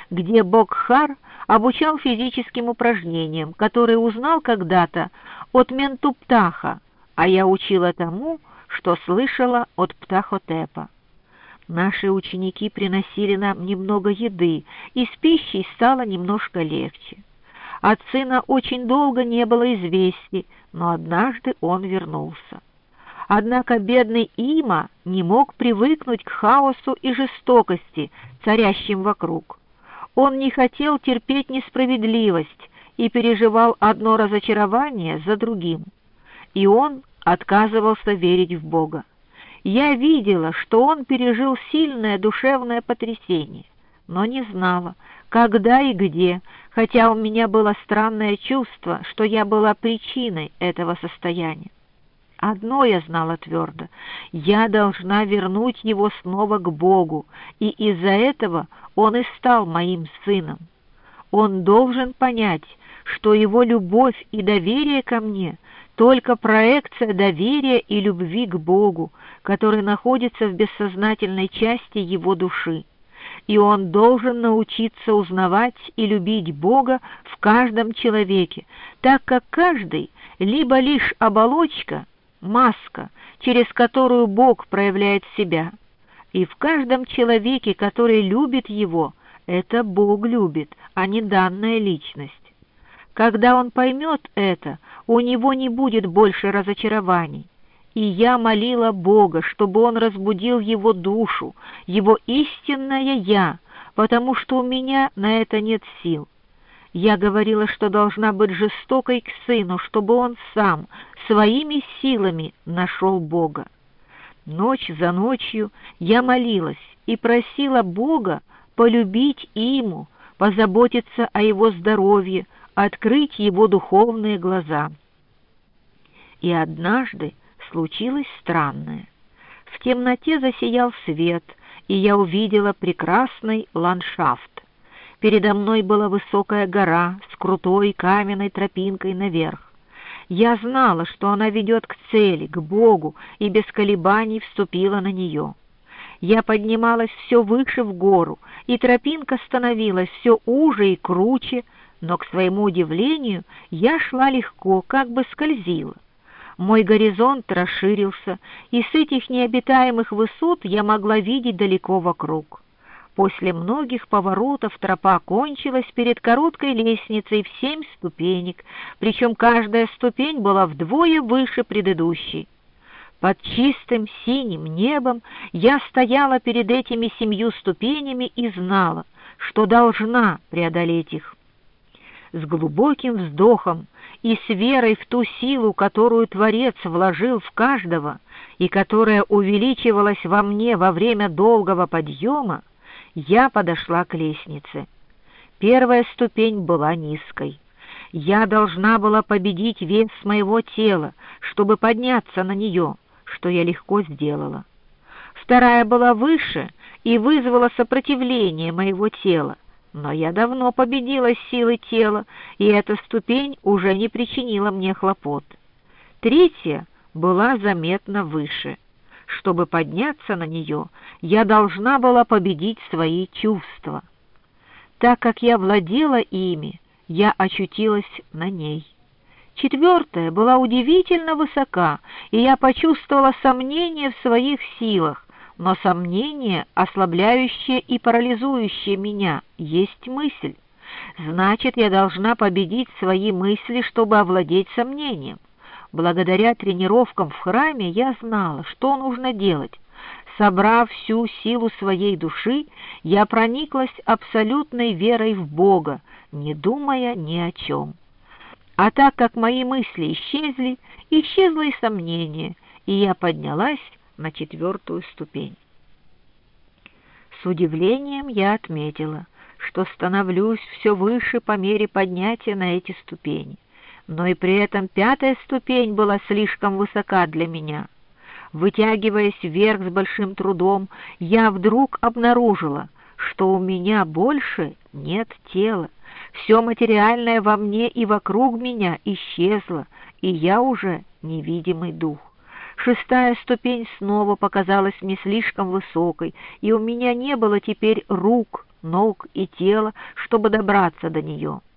где Бокхар обучал физическим упражнениям, которые узнал когда-то от Ментуптаха, а я учила тому, что слышала от Птахотепа. Наши ученики приносили нам немного еды, и с пищей стало немножко легче. От сына очень долго не было известий, но однажды он вернулся. Однако бедный Има не мог привыкнуть к хаосу и жестокости, царящим вокруг. Он не хотел терпеть несправедливость и переживал одно разочарование за другим. И он отказывался верить в Бога. Я видела, что он пережил сильное душевное потрясение, но не знала, когда и где, хотя у меня было странное чувство, что я была причиной этого состояния. Одно я знала твердо: я должна вернуть его снова к Богу, и из-за этого он и стал моим сыном. Он должен понять, что его любовь и доверие ко мне — только проекция доверия и любви к Богу, который находится в бессознательной части его души. И он должен научиться узнавать и любить Бога в каждом человеке, так как каждый либо лишь оболочка, маска, через которую Бог проявляет себя, и в каждом человеке, который любит его, это Бог любит, а не данная личность. Когда он поймет это, у него не будет больше разочарований. И я молила Бога, чтобы он разбудил его душу, его истинное «я», потому что у меня на это нет сил. Я говорила, что должна быть жестокой к сыну, чтобы он сам своими силами нашел Бога. Ночь за ночью я молилась и просила Бога полюбить Иму, позаботиться о его здоровье, открыть его духовные глаза. И однажды случилось странное. В темноте засиял свет, и я увидела прекрасный ландшафт. Передо мной была высокая гора с крутой каменной тропинкой наверх. Я знала, что она ведет к цели, к Богу, и без колебаний вступила на нее. Я поднималась все выше в гору, и тропинка становилась все уже и круче, но, к своему удивлению, я шла легко, как бы скользила. Мой горизонт расширился, и с этих необитаемых высот я могла видеть далеко вокруг. После многих поворотов тропа кончилась перед короткой лестницей в 7 ступенек, причем каждая ступень была вдвое выше предыдущей. Под чистым синим небом я стояла перед этими 7 ступенями и знала, что должна преодолеть их. С глубоким вздохом и с верой в ту силу, которую Творец вложил в каждого и которая увеличивалась во мне во время долгого подъема, я подошла к лестнице. Первая ступень была низкой. Я должна была победить вес моего тела, чтобы подняться на нее, что я легко сделала. Вторая была выше и вызвала сопротивление моего тела, но я давно победила силы тела, и эта ступень уже не причинила мне хлопот. Третья была заметно выше. Чтобы подняться на нее, я должна была победить свои чувства. Так как я владела ими, я очутилась на ней. Четвертая была удивительно высока, и я почувствовала сомнение в своих силах, но сомнение, ослабляющее и парализующее меня, есть мысль. Значит, я должна победить свои мысли, чтобы овладеть сомнением. Благодаря тренировкам в храме я знала, что нужно делать. Собрав всю силу своей души, я прониклась абсолютной верой в Бога, не думая ни о чем. А так как мои мысли исчезли, исчезло и сомнение, и я поднялась на 4-ю ступень. С удивлением я отметила, что становлюсь все выше по мере поднятия на эти ступени, но и при этом 5-я ступень была слишком высока для меня. Вытягиваясь вверх с большим трудом, я вдруг обнаружила, что у меня больше нет тела. Все материальное во мне и вокруг меня исчезло, и я уже невидимый дух. 6-я ступень снова показалась мне слишком высокой, и у меня не было теперь рук, ног и тела, чтобы добраться до нее.